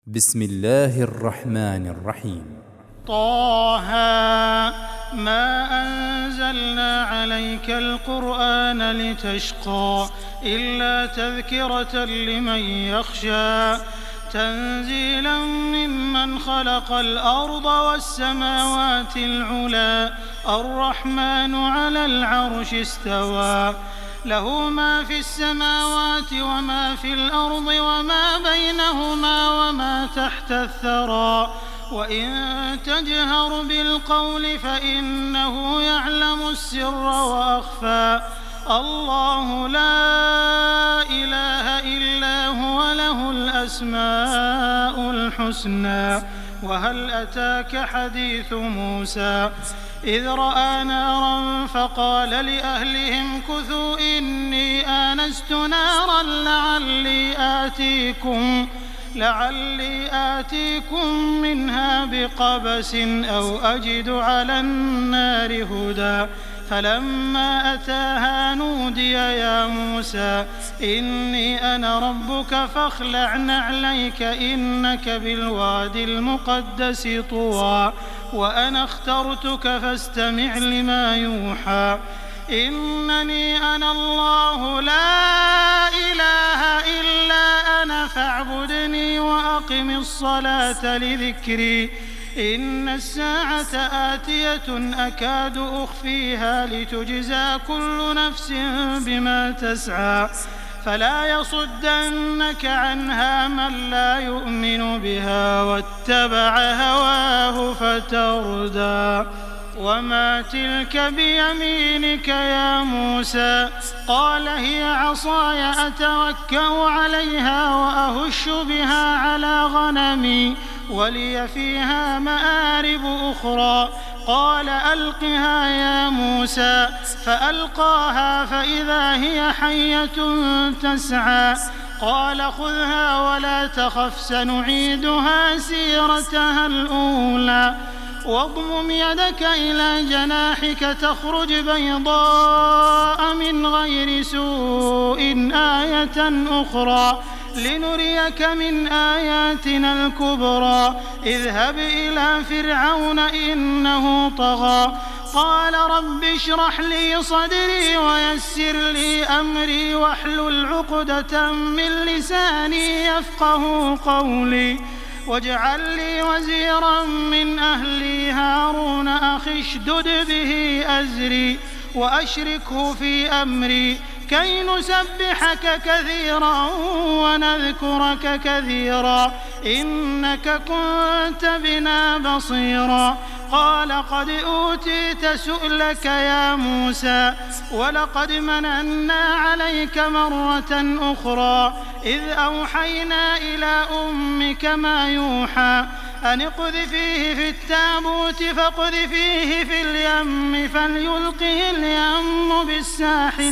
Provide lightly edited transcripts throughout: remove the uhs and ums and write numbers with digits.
بسم الله الرحمن الرحيم. طه ما أنزلنا عليك القرآن لتشقى إلا تذكرة لمن يخشى تنزيلا ممن خلق الأرض والسماوات العلى الرحمن على العرش استوى له ما في السماوات وما في الأرض وما بينهما وما تحت الثرى وإن تجهر بالقول فإنه يعلم السر وأخفى الله لا إله إلا هو له الأسماء الحسنى وهل أتاك حديث موسى إذ رأى نارا فقال لأهلهم كثوا إني آنست نارا لعلي آتيكم منها بقبس أو أجد على النار هدى فلما أتاها نودي يا موسى إني أنا ربك فاخلع نعليك إنك بالواد المقدس طوى وأنا اخترتك فاستمع لما يوحى إنني أنا الله لا إله إلا أنا فاعبدني وأقم الصلاة لذكري إن الساعة آتية أكاد أخفيها لتجزى كل نفس بما تسعى فلا يصدنك عنها من لا يؤمن بها واتبع هواه فتردى وما تلك بيمينك يا موسى قال هي عصاي أتوكأ عليها وأهش بها على غنمي ولي فيها مآرب أخرى قال ألقها يا موسى فألقاها فإذا هي حية تسعى قال خذها ولا تخف سنعيدها سيرتها الأولى واضمم يدك إلى جناحك تخرج بيضاء من غير سوء آية أخرى لنريك من آياتنا الكبرى اذهب إلى فرعون إنه طغى قال رب اشرح لي صدري ويسر لي أمري واحلل عقدة من لساني يفقه قولي واجعل لي وزيرا من أهلي هارون أخي اشدد به أزري وأشركه في أمري كي نسبحك كثيرا ونذكرك كثيرا إنك كنت بنا بصيرا قال قد أوتيت سؤلك يا موسى ولقد مننا عليك مرة أخرى إذ أوحينا إلى أمك ما يوحى أن اقذفيه في التابوت فاقذفيه في اليم فليلقه اليم بالساحل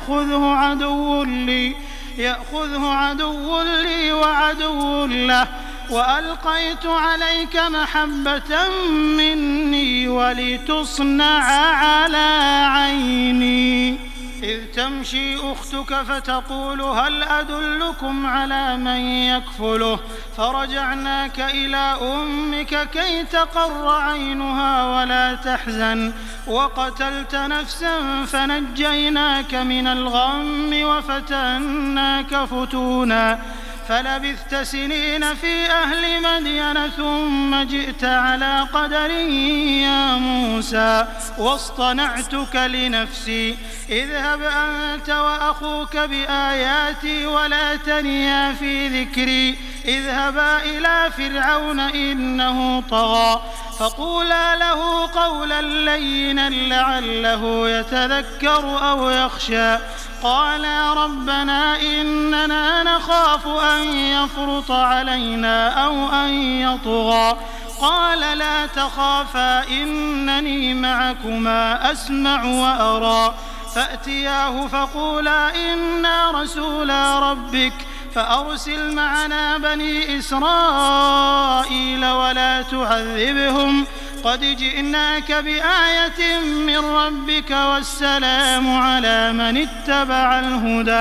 يأخذه عدو لي وعدو له وألقيت عليك محبة مني ولتصنع على عيني إذ تمشي أختك فتقول هل أدلكم على من يكفله فرجعناك إلى أمك كي تقر عينها ولا تحزن وقتلت نفسا فنجيناك من الغم وفتناك فتونا فلبثت سنين في أهل مدين ثم جئت على قدر يا موسى واصطنعتك لنفسي اذهب أنت وأخوك بآياتي ولا تنيا في ذكري اذهبا إلى فرعون إنه طغى فقولا له قولا لينا لعله يتذكر أو يخشى قالا ربنا إننا نخاف أن يفرط علينا أو أن يطغى قال لا تخافا إنني معكما أسمع وأرى فأتياه فقولا إنا رسولا ربك فأرسل معنا بني إسرائيل ولا تعذبهم قد جئناك بآية من ربك والسلام على من اتبع الهدى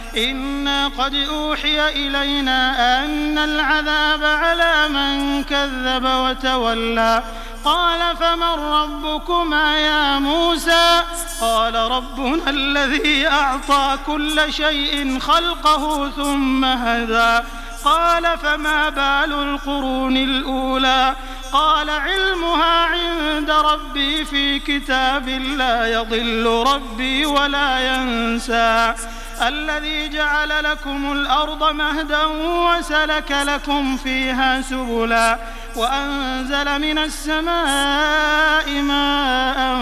إنا قد أوحي إلينا أن العذاب على من كذب وتولى قال فمن ربكما يا موسى قال ربنا الذي أعطى كل شيء خلقه ثم هدى قال فما بال القرون الأولى قال علمها عند ربي في كتاب لا يضل ربي ولا ينسى الذي جعل لكم الأرض مهدا وسلك لكم فيها سبلا وأنزل من السماء ماء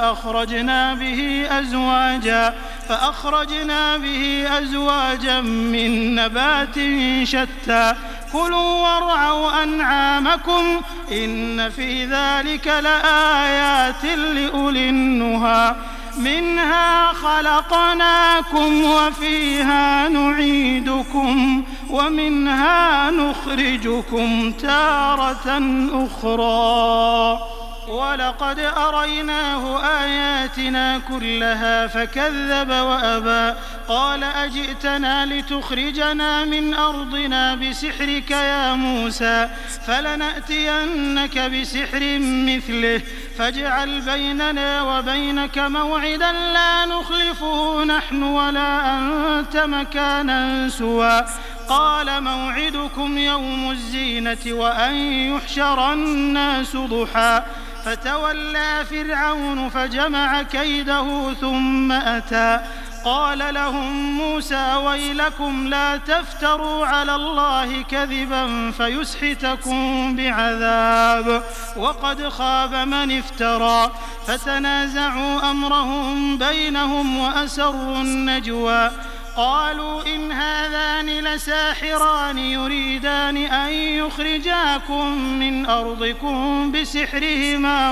فأخرجنا به أزواجا من نبات شتى كلوا وارعوا أنعامكم إن في ذلك لآيات لأولي النهى منها خلقناكم وفيها نعيدكم ومنها نخرجكم تارة أخرى ولقد أريناه آياتنا كلها فكذب وأبى قال أجئتنا لتخرجنا من أرضنا بسحرك يا موسى فلنأتينك بسحر مثله فاجعل بيننا وبينك موعدا لا نخلفه نحن ولا أنت مكانا سوى قال موعدكم يوم الزينة وأن يحشر الناس ضحى فتولى فرعون فجمع كيده ثم أتى قال لهم موسى ويلكم لا تفتروا على الله كذبا فيسحتكم بعذاب وقد خاب من افترى فتنازعوا أمرهم بينهم وأسروا النجوى قالوا إن هذان لساحران يريدان أن يخرجاكم من أرضكم بسحرهما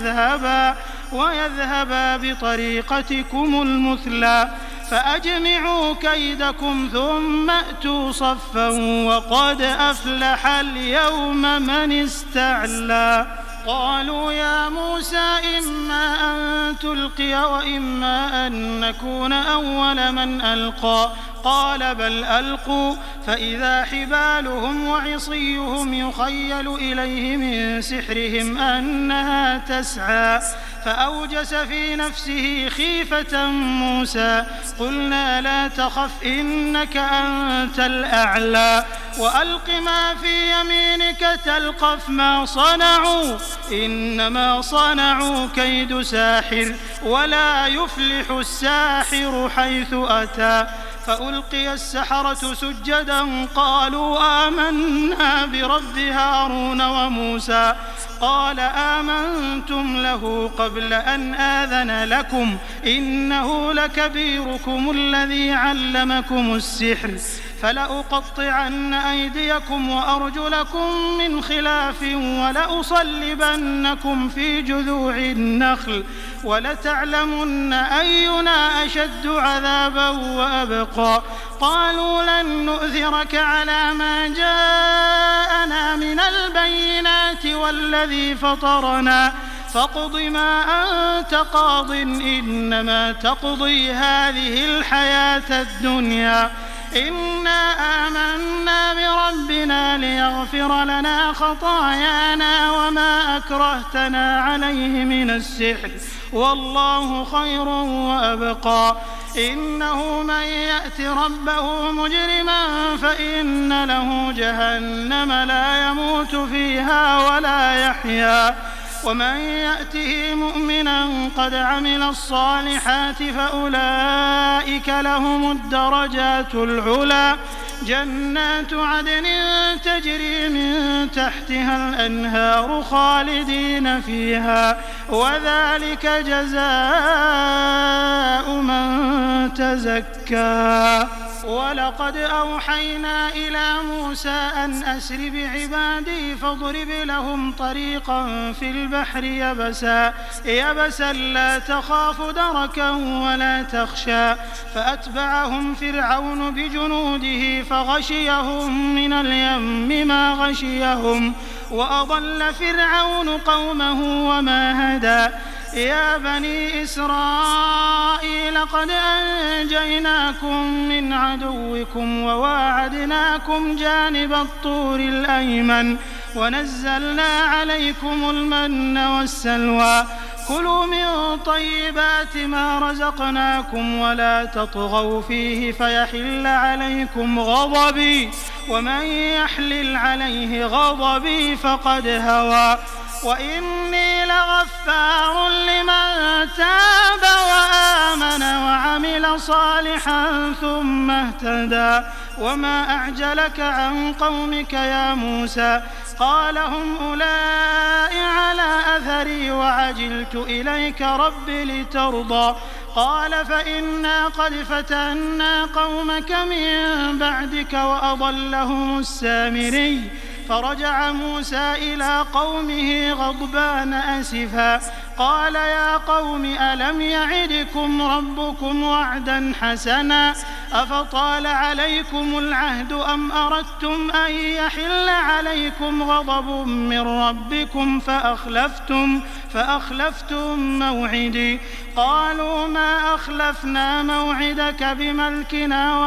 ويذهبا بطريقتكم المثلى فأجمعوا كيدكم ثم أتوا صفا وقد أفلح اليوم من استعلى قالوا يا موسى إما أن تلقي وإما أن نكون أول من ألقى قال بل ألقوا فإذا حبالهم وعصيهم يخيل إليه من سحرهم أنها تسعى فأوجس في نفسه خيفة موسى قلنا لا تخف إنك أنت الأعلى وألق ما في يمينك تلقف ما صنعوا إنما صنعوا كيد ساحر ولا يفلح الساحر حيث أتى فألقي السحرة سجدا قالوا آمنا برب هارون وموسى قال آمنتم له قبل أن آذن لكم إنه لكبيركم الذي علمكم السحر فلأقطعن أيديكم وأرجلكم من خلاف ولأصلبنكم في جذوع النخل ولتعلمن أينا أشد عذابا وأبقى قالوا لن نؤثرك على ما جاءنا من البينات والذي فطرنا فاقض ما أنت قاض إنما تقضي هذه الحياة الدنيا إنا آمنا بربنا ليغفر لنا خطايانا وما أكرهتنا عليه من السحر والله خير وأبقى إنه من يأت ربه مجرما فإن له جهنم لا يموت فيها ولا يحيا ومن يأته مؤمنا قد عمل الصالحات فأولئك لهم الدرجات العلى جنات عدن تجري من تحتها الأنهار خالدين فيها وذلك جزاء من تزكى ولقد أوحينا إلى موسى أن أسر بعبادي فاضرب لهم طريقا في البحر يبسا لا تخاف دركا ولا تخشى فأتبعهم فرعون بجنوده فغشيهم من اليم ما غشيهم وأضل فرعون قومه وما هدى يا بني إسرائيل قد أنجيناكم من عدوكم وواعدناكم جانب الطور الأيمن ونزلنا عليكم المن والسلوى كلوا من طيبات ما رزقناكم ولا تطغوا فيه فيحل عليكم غضبي ومن يحلل عليه غضبي فقد هوى وإني لغفار لمن تاب وآمن وعمل صالحا ثم اهتدى وما أعجلك عن قومك يا موسى قال هم أولئك على أثري وعجلت إليك رب لترضى قال فإنا قد فتنا قومك من بعدك وأضلهم السامري فرجع موسى إلى قومه غضبان أسفا قال يا قوم ألم يعدكم ربكم وعدا حسنا أفطال عليكم العهد أم أردتم أن يحل عليكم غضب من ربكم فأخلفتم موعدي قالوا ما أخلفنا موعدك بملكنا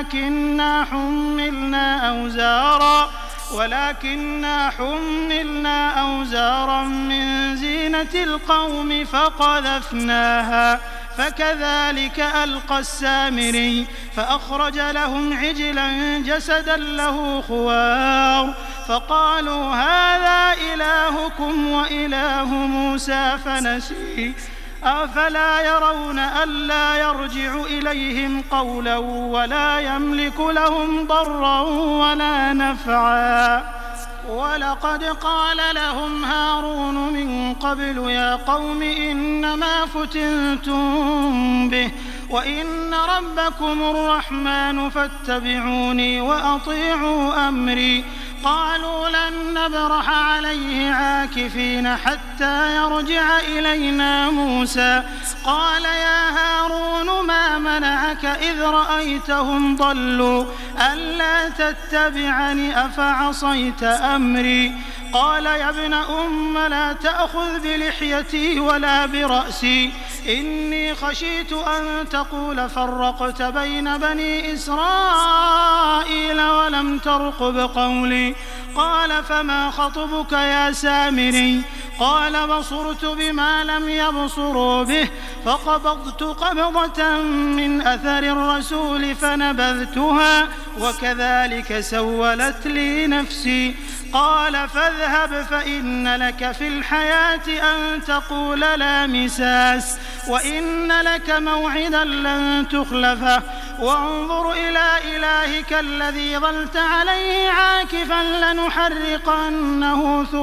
ولكننا حملنا أوزارا من زينة القوم فقذفناها فكذلك ألقى السامري فأخرج لهم عجلا جسدا له خوار فقالوا هذا إلهكم وإله موسى فنسي أفلا يرون ألا يرجع إليهم قولا ولا يملك لهم ضرا ولا نفعا ولقد قال لهم هارون من قبل يا قوم إنما فتنتم به وإن ربكم الرحمن فاتبعوني وأطيعوا أمري قالوا لن نبرح عليه عاكفين حتى يرجع إلينا موسى قال يا هارون ما منعك إذ رأيتهم ضلوا ألا تتبعني أفعصيت أمري قال يا ابن أم لا تأخذ بلحيتي ولا برأسي إني خشيت أن تقول فرقت بين بني إسرائيل ولم ترقب قولي قال فما خطبك يا سامري قال بصرت بما لم يبصروا به فقبضت قبضة من أثر الرسول فنبذتها وكذلك سولت لي نفسي قال فاذهب فإن لك في الحياة أن تقول لا مساس وإن لك موعدا لن تخلفه وانظر إلى إلهك الذي ظلت عليه عاكفا لنحرقنه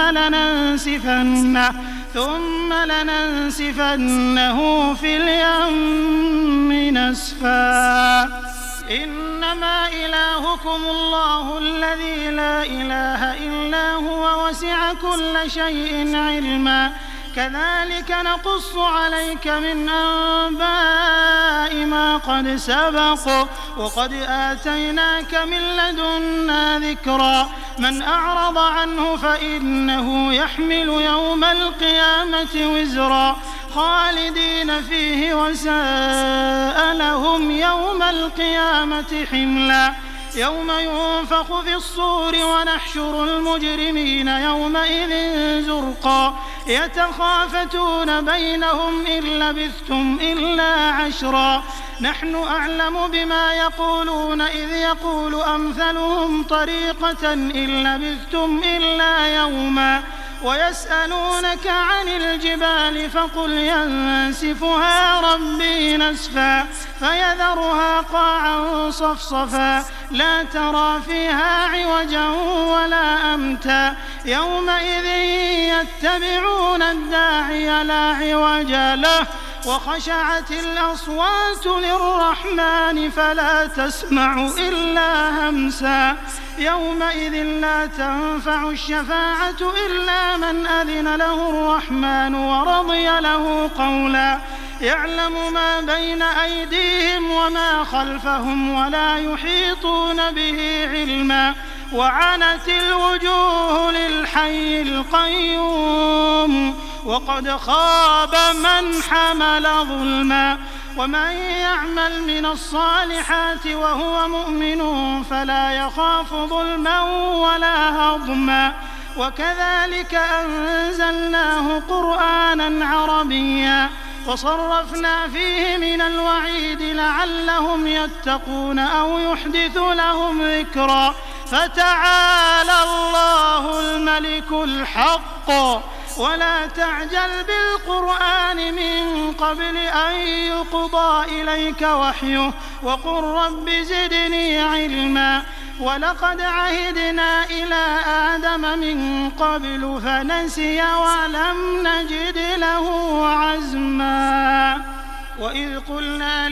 ثم لننسفنه في اليم نسفا إنما إلهكم الله الذي لا إله إلا هو وسع كل شيء علما كذلك نقص عليك من أنباء ما قد سبق وقد آتيناك من لدنا ذكرا من أعرض عنه فإنه يحمل يوم القيامة وزرا خالدين فيه وساء لهم يوم القيامة حملا يوم ينفخ في الصور ونحشر المجرمين يومئذ زرقا يتخافتون بينهم إن لبثتم إلا عشرا نحن أعلم بما يقولون إذ يقول أمثلهم طريقة إن لبثتم إلا يوما ويسألونك عن الجبال فقل ينسفها ربي نسفا فيذرها قاعا صفصفا لا ترى فيها عوجا ولا أمتا يومئذ يتبعون الداعي لا عوج له وخشعت الأصوات للرحمن فلا تسمع إلا همسا يومئذ لا تنفع الشفاعة إلا من أذن له الرحمن ورضي له قولا يعلم ما بين أيديهم وما خلفهم ولا يحيطون به علما وعنت الوجوه للحي القيوم وقد خاب من حمل ظلما. ومن يعمل من الصالحات وهو مؤمن فلا يخاف ظلما ولا هضما. وكذلك أنزلناه قرآنا عربيا وصرفنا فيه من الوعيد لعلهم يتقون أو يحدث لهم ذكرا. فتعالى الله الملك الحق ولا تعجل بالقرآن من قبل أن يقضى إليك وحيه وقل رب زدني علما. ولقد عهدنا إلى آدم من قبل فنسي ولم نجد له عزما. وإذ قلنا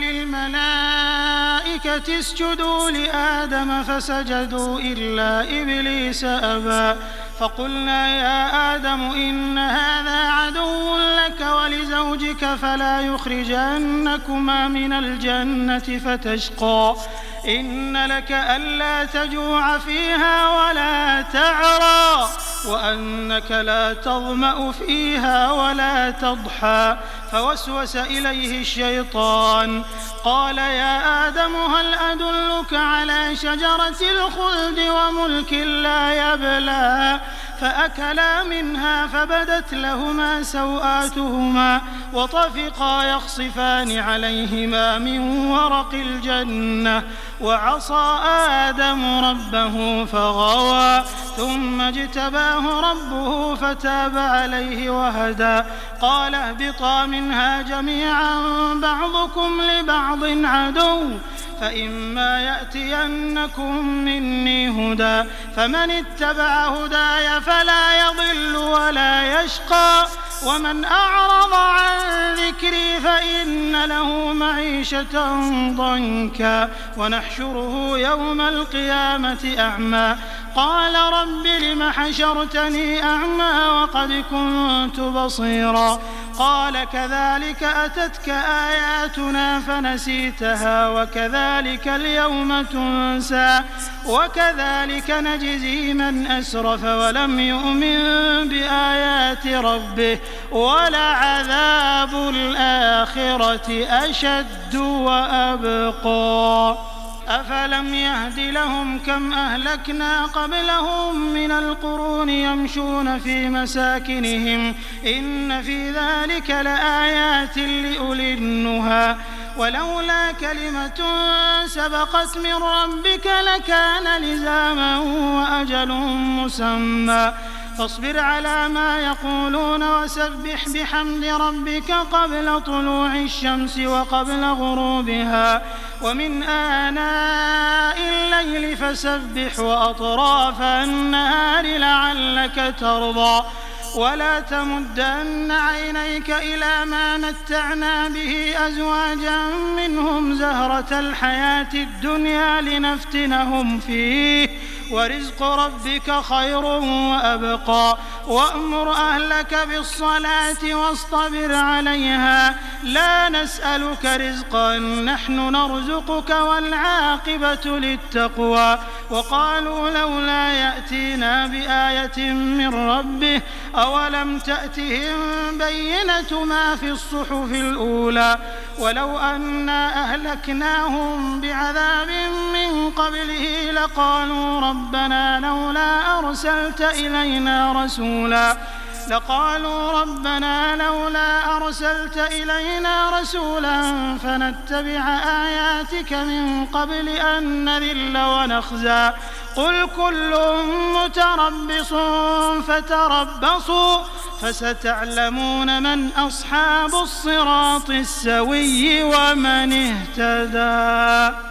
للملائكة اسجدوا لآدم فسجدوا إلا إبليس أبى فقلنا يا آدم إن هذا عدو لك ولزوجك فلا يخرجنكما من الجنة فتشقى. إن لك ألا تجوع فيها ولا تعرى وأنك لا تظمأ فيها ولا تضحى. فوسوس إليه الشيطان قال يا آدم هل أدلك على شجرة الخلد وملك لا يبلى. فأكلا منها فبدت لهما سوآتهما وطفقا يخصفان عليهما من ورق الجنة. وعصى آدم ربه فغوى ثم اجتباه ربه فتاب عليه وهدى. قال اهبطا منها جميعا بعضكم لبعض عدو فإما يأتينكم مني هدى فمن اتبع هداي فلا يضل ولا يشقى. ومن أعرض عن ذكري فإن له معيشة ضنكا ونحشره يوم القيامة أعمى. قال رب لم حشرتني أعمى وقد كنت بصيرا. قال كذلك أتتك آياتنا فنسيتها وكذلك اليوم تنسى وكذلك نجزي من أسرف ولم يؤمن بآيات ربه ولعذاب الآخرة أشد وأبقى. أفلم يهد لهم كم أهلكنا قبلهم من القرون يمشون في مساكنهم إن في ذلك لآيات لأولي النهى. ولولا كلمة سبقت من ربك لكان لزاما وأجل مسمى. فاصبر على ما يقولون وسبح بحمد ربك قبل طلوع الشمس وقبل غروبها ومن آناء الليل فسبح وأطراف النهار لعلك ترضى. ولا تمدن عينيك إلى ما متعنا به أزواجا منهم زهرة الحياة الدنيا لنفتنهم فيه ورزق ربك خير وأبقى. وأمر أهلك بالصلاة واصطبر عليها لا نسألك رزقا نحن نرزقك والعاقبة للتقوى. وقالوا لولا يأتينا بآية من ربه أولم تأتهم بينة ما في الصحف الأولى ولو أنا أهلكناهم بعذاب من قبله لقالوا ربنا لولا أرسلت إلينا رسولا فنتبع آياتك من قبل أن نذل ونخزى. قل كل متربص فتربصوا فستعلمون من أصحاب الصراط السوي ومن اهتدى.